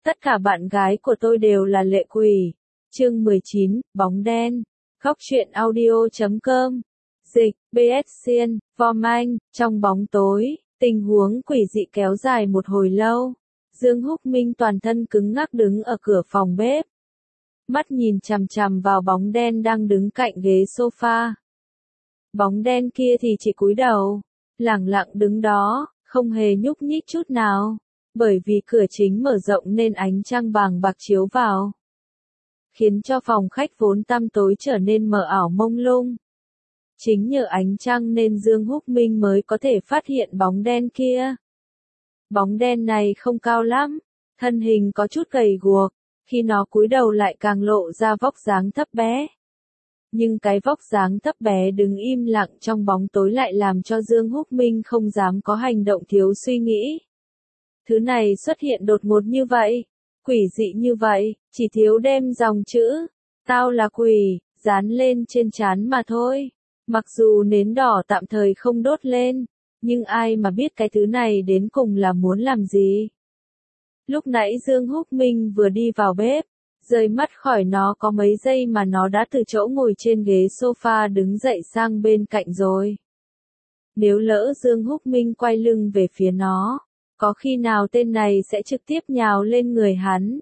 Tất cả bạn gái của tôi đều là lệ quỷ. Chương 19, bóng đen. Góc truyện audio.com. Dịch, BS Xiên, Vom Anh, trong bóng tối, tình huống quỷ dị kéo dài một hồi lâu. Dương Húc Minh toàn thân cứng ngắc đứng ở cửa phòng bếp. Mắt nhìn chằm chằm vào bóng đen đang đứng cạnh ghế sofa. Bóng đen kia thì chỉ cúi đầu, lẳng lặng đứng đó, không hề nhúc nhích chút nào. Bởi vì cửa chính mở rộng nên ánh trăng vàng bạc chiếu vào, khiến cho phòng khách vốn tăm tối trở nên mờ ảo mông lung. Chính nhờ ánh trăng nên Dương Húc Minh mới có thể phát hiện bóng đen kia. Bóng đen này không cao lắm, thân hình có chút gầy guộc, khi nó cúi đầu lại càng lộ ra vóc dáng thấp bé. Nhưng cái vóc dáng thấp bé đứng im lặng trong bóng tối lại làm cho Dương Húc Minh không dám có hành động thiếu suy nghĩ. Thứ này xuất hiện đột ngột như vậy, quỷ dị như vậy, chỉ thiếu đem dòng chữ, tao là quỷ, dán lên trên trán mà thôi. Mặc dù nến đỏ tạm thời không đốt lên, nhưng ai mà biết cái thứ này đến cùng là muốn làm gì. Lúc nãy Dương Húc Minh vừa đi vào bếp, rời mắt khỏi nó có mấy giây mà nó đã từ chỗ ngồi trên ghế sofa đứng dậy sang bên cạnh rồi. Nếu lỡ Dương Húc Minh quay lưng về phía nó, có khi nào tên này sẽ trực tiếp nhào lên người hắn.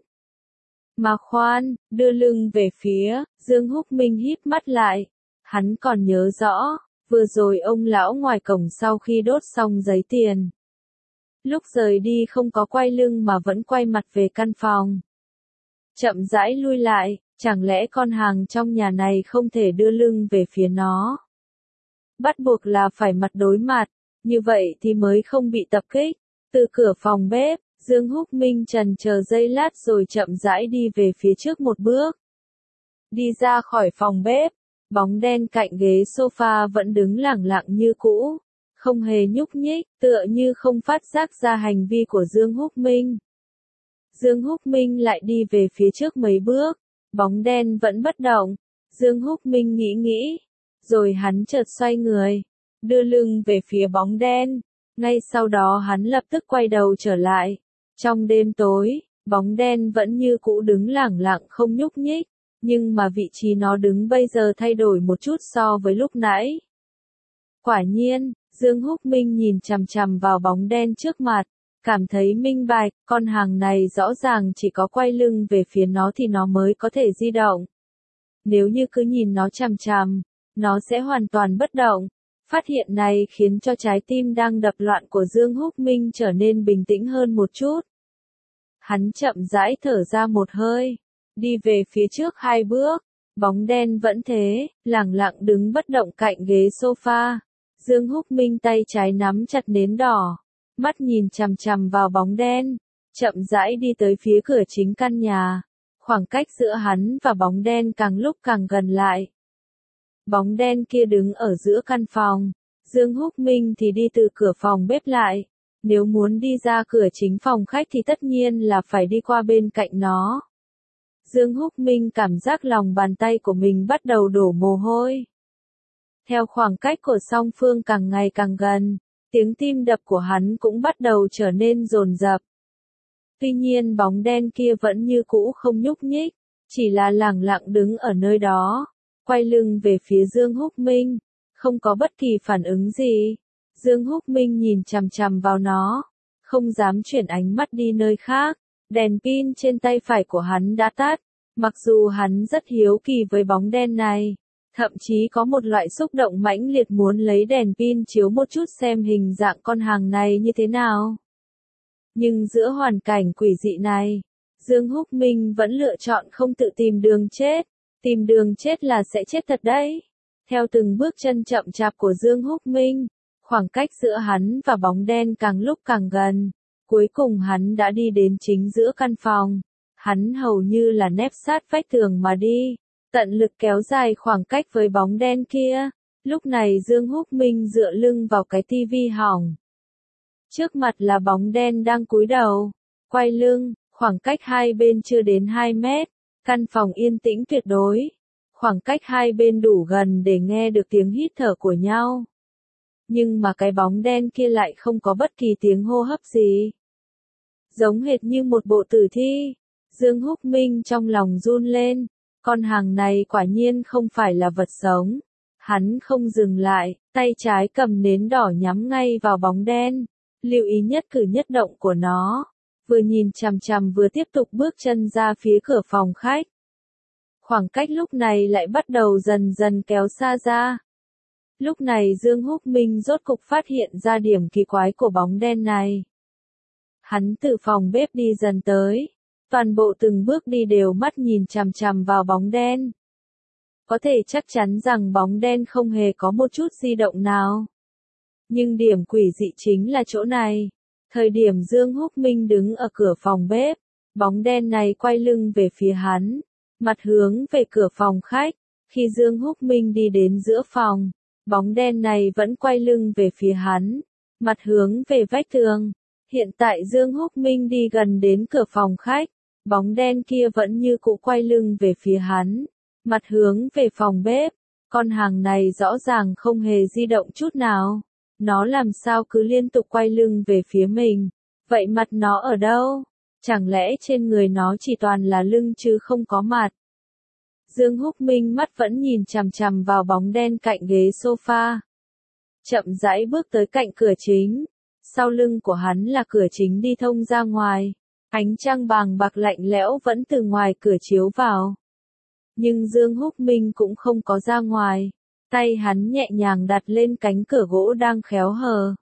Mà khoan, đưa lưng về phía, Dương Húc Minh híp mắt lại. Hắn còn nhớ rõ, vừa rồi ông lão ngoài cổng sau khi đốt xong giấy tiền. Lúc rời đi không có quay lưng mà vẫn quay mặt về căn phòng. Chậm rãi lui lại, chẳng lẽ con hàng trong nhà này không thể đưa lưng về phía nó. Bắt buộc là phải mặt đối mặt, như vậy thì mới không bị tập kích. Từ cửa phòng bếp, Dương Húc Minh chần chờ giây lát rồi chậm rãi đi về phía trước một bước. Đi ra khỏi phòng bếp, bóng đen cạnh ghế sofa vẫn đứng lẳng lặng như cũ, không hề nhúc nhích, tựa như không phát giác ra hành vi của Dương Húc Minh. Dương Húc Minh lại đi về phía trước mấy bước, bóng đen vẫn bất động. Dương Húc Minh nghĩ, rồi hắn chợt xoay người, đưa lưng về phía bóng đen. Ngay sau đó hắn lập tức quay đầu trở lại. Trong đêm tối, bóng đen vẫn như cũ đứng lẳng lặng không nhúc nhích, nhưng mà vị trí nó đứng bây giờ thay đổi một chút so với lúc nãy. Quả nhiên, Dương Húc Minh nhìn chằm chằm vào bóng đen trước mặt, cảm thấy minh bạch, con hàng này rõ ràng chỉ có quay lưng về phía nó thì nó mới có thể di động. Nếu như cứ nhìn nó chằm chằm, nó sẽ hoàn toàn bất động. Phát hiện này khiến cho trái tim đang đập loạn của Dương Húc Minh trở nên bình tĩnh hơn một chút. Hắn chậm rãi thở ra một hơi, đi về phía trước 2 bước, bóng đen vẫn thế, lẳng lặng đứng bất động cạnh ghế sofa. Dương Húc Minh tay trái nắm chặt nến đỏ, mắt nhìn chằm chằm vào bóng đen, chậm rãi đi tới phía cửa chính căn nhà. Khoảng cách giữa hắn và bóng đen càng lúc càng gần lại. Bóng đen kia đứng ở giữa căn phòng, Dương Húc Minh thì đi từ cửa phòng bếp lại. Nếu muốn đi ra cửa chính phòng khách thì tất nhiên là phải đi qua bên cạnh nó. Dương Húc Minh cảm giác lòng bàn tay của mình bắt đầu đổ mồ hôi. Theo khoảng cách của song phương càng ngày càng gần, tiếng tim đập của hắn cũng bắt đầu trở nên dồn dập. Tuy nhiên bóng đen kia vẫn như cũ không nhúc nhích, chỉ là lẳng lặng đứng ở nơi đó, quay lưng về phía Dương Húc Minh, không có bất kỳ phản ứng gì. Dương Húc Minh nhìn chằm chằm vào nó, không dám chuyển ánh mắt đi nơi khác. Đèn pin trên tay phải của hắn đã tắt, mặc dù hắn rất hiếu kỳ với bóng đen này, thậm chí có một loại xúc động mãnh liệt muốn lấy đèn pin chiếu một chút xem hình dạng con hàng này như thế nào. Nhưng giữa hoàn cảnh quỷ dị này, Dương Húc Minh vẫn lựa chọn không tự tìm đường chết. Tìm đường chết là sẽ chết thật đấy. Theo từng bước chân chậm chạp của Dương Húc Minh, khoảng cách giữa hắn và bóng đen càng lúc càng gần. Cuối cùng hắn đã đi đến chính giữa căn phòng. Hắn hầu như là nép sát vách tường mà đi, tận lực kéo dài khoảng cách với bóng đen kia. Lúc này Dương Húc Minh dựa lưng vào cái tivi hỏng. Trước mặt là bóng đen đang cúi đầu, quay lưng, khoảng cách hai bên chưa đến 2 mét. Căn phòng yên tĩnh tuyệt đối. Khoảng cách hai bên đủ gần để nghe được tiếng hít thở của nhau. Nhưng mà cái bóng đen kia lại không có bất kỳ tiếng hô hấp gì. giống hệt như một bộ tử thi. Dương Húc Minh trong lòng run lên, con hàng này quả nhiên không phải là vật sống. Hắn không dừng lại, tay trái cầm nến đỏ nhắm ngay vào bóng đen, lưu ý nhất cử nhất động của nó, vừa nhìn chằm chằm vừa tiếp tục bước chân ra phía cửa phòng khách. Khoảng cách lúc này lại bắt đầu dần dần kéo xa ra. Lúc này Dương Húc Minh rốt cục phát hiện ra điểm kỳ quái của bóng đen này. Hắn từ phòng bếp đi dần tới, toàn bộ từng bước đi đều mắt nhìn chằm chằm vào bóng đen. Có thể chắc chắn rằng bóng đen không hề có một chút di động nào. Nhưng điểm quỷ dị chính là chỗ này. Thời điểm Dương Húc Minh đứng ở cửa phòng bếp, bóng đen này quay lưng về phía hắn, mặt hướng về cửa phòng khách. Khi Dương Húc Minh đi đến giữa phòng, bóng đen này vẫn quay lưng về phía hắn, mặt hướng về vách tường. Hiện tại Dương Húc Minh đi gần đến cửa phòng khách, bóng đen kia vẫn như cũ quay lưng về phía hắn, mặt hướng về phòng bếp. Con hàng này rõ ràng không hề di động chút nào. Nó làm sao cứ liên tục quay lưng về phía mình? Vậy mặt nó ở đâu? Chẳng lẽ trên người nó chỉ toàn là lưng chứ không có mặt? Dương Húc Minh mắt vẫn nhìn chằm chằm vào bóng đen cạnh ghế sofa. Chậm rãi bước tới cạnh cửa chính. Sau lưng của hắn là cửa chính đi thông ra ngoài. Ánh trăng bàng bạc lạnh lẽo vẫn từ ngoài cửa chiếu vào. Nhưng Dương Húc Minh cũng không có ra ngoài. Tay hắn nhẹ nhàng đặt lên cánh cửa gỗ đang khéo hờ.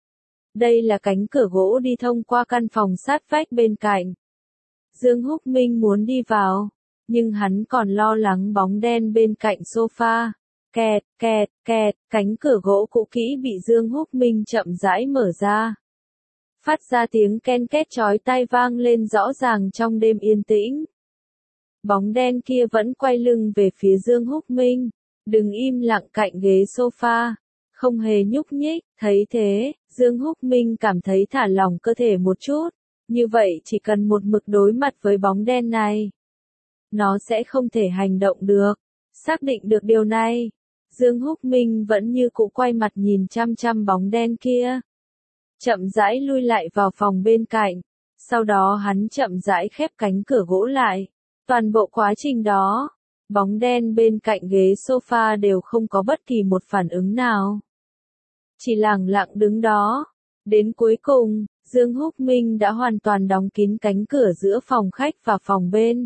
Đây là cánh cửa gỗ đi thông qua căn phòng sát vách bên cạnh. Dương Húc Minh muốn đi vào, nhưng hắn còn lo lắng bóng đen bên cạnh sofa. Kẹt, kẹt, kẹt, cánh cửa gỗ cũ kỹ bị Dương Húc Minh chậm rãi mở ra. Phát ra tiếng ken két chói tai vang lên rõ ràng trong đêm yên tĩnh. Bóng đen kia vẫn quay lưng về phía Dương Húc Minh, đứng im lặng cạnh ghế sofa, không hề nhúc nhích. Thấy thế, Dương Húc Minh cảm thấy thả lỏng cơ thể một chút, như vậy chỉ cần một mực đối mặt với bóng đen này, nó sẽ không thể hành động được. Xác định được điều này, Dương Húc Minh vẫn như cũ quay mặt nhìn chăm chăm bóng đen kia. Chậm rãi lui lại vào phòng bên cạnh, sau đó hắn chậm rãi khép cánh cửa gỗ lại. Toàn bộ quá trình đó, bóng đen bên cạnh ghế sofa đều không có bất kỳ một phản ứng nào. Chỉ lặng lặng đứng đó. Đến cuối cùng, Dương Húc Minh đã hoàn toàn đóng kín cánh cửa giữa phòng khách và phòng bên.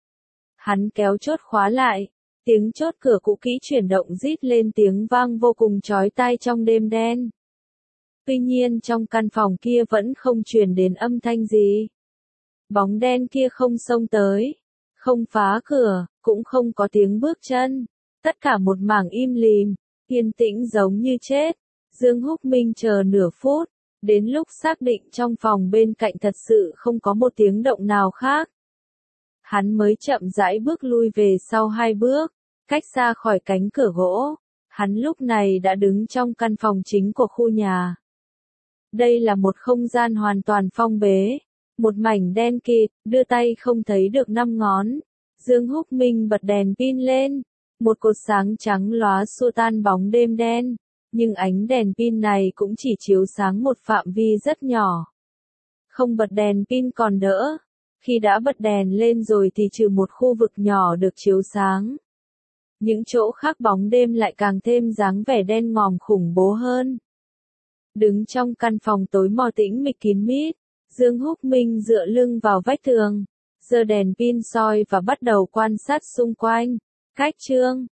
Hắn kéo chốt khóa lại, tiếng chốt cửa cũ kỹ chuyển động rít lên tiếng vang vô cùng chói tai trong đêm đen. Tuy nhiên trong căn phòng kia vẫn không truyền đến âm thanh gì. Bóng đen kia không xông tới, không phá cửa, cũng không có tiếng bước chân. Tất cả một mảng im lìm, yên tĩnh giống như chết. Dương Húc Minh chờ nửa phút, đến lúc xác định trong phòng bên cạnh thật sự không có một tiếng động nào khác. Hắn mới chậm rãi bước lui về sau 2 bước, cách xa khỏi cánh cửa gỗ. Hắn lúc này đã đứng trong căn phòng chính của khu nhà. Đây là một không gian hoàn toàn phong bế, một mảnh đen kịt, đưa tay không thấy được 5 ngón. Dương Húc Minh bật đèn pin lên, một cột sáng trắng lóa xua tan bóng đêm đen, nhưng ánh đèn pin này cũng chỉ chiếu sáng một phạm vi rất nhỏ. Không bật đèn pin còn đỡ, khi đã bật đèn lên rồi thì trừ một khu vực nhỏ được chiếu sáng. Những chỗ khác bóng đêm lại càng thêm dáng vẻ đen ngòm khủng bố hơn. Đứng trong căn phòng tối mò tĩnh mịch kín mít, Dương Húc Minh dựa lưng vào vách tường, giơ đèn pin soi và bắt đầu quan sát xung quanh. Cách chương